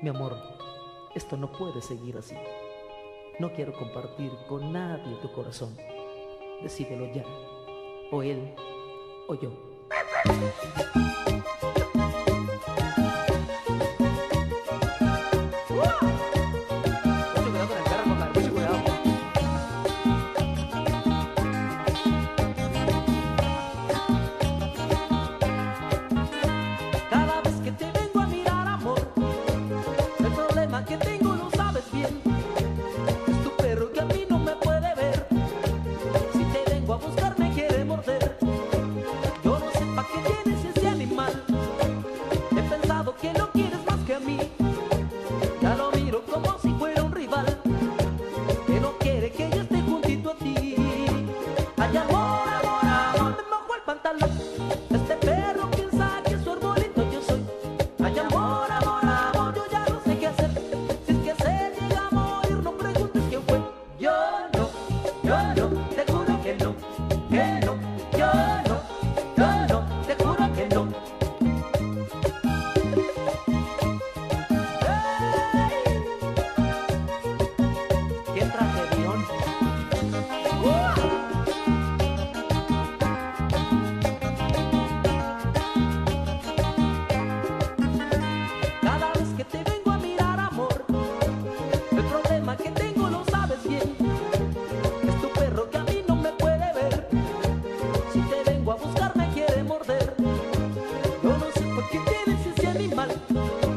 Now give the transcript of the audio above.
Mi amor, esto no puede seguir así. No quiero compartir con nadie tu corazón. Decídelo ya, o él o yo. Mucho cuidado con el carro, compadre, mucho cuidado. Cada vez que te vengo a mirar, amor, el problema que tengo lo sabes bien. Es tu perro que a mí no me puede ver. Si te vengo a buscar me quiere morder. Yo no sé pa' qué tienes ese animal. He pensado que no quieres más que a mí. Ya lo miro como si fuera un rival que no quiere que yo esté juntito a ti. Ay, amor, amor, amor, me mojó el pantalón. Este perro piensa que su arbolito yo soy. Ay, amor, amor, amor, yo ya no sé qué hacer. Si es que se llega a morir, no preguntes quién fue. Yo no, te juro que no, que no. Yo no, te juro que no. ¡Ey! ¡Qué tragedión! Cada vez que te vengo a mirar, amor, el problema que tengo lo sabes bien. Es tu perro que a mí no me puede ver. Si te vengo a buscar me quiere morder. Yo no sé por qué tienes ese animal.